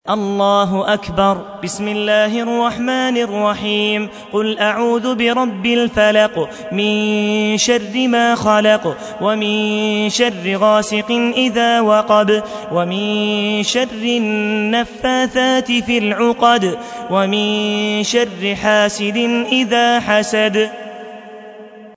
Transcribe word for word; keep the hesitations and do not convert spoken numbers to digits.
الله أكبر. بسم الله الرحمن الرحيم. قل أعوذ برب الفلق من شر ما خلق ومن شر غاسق إذا وقب ومن شر النفاثات في العقد ومن شر حاسد إذا حسد.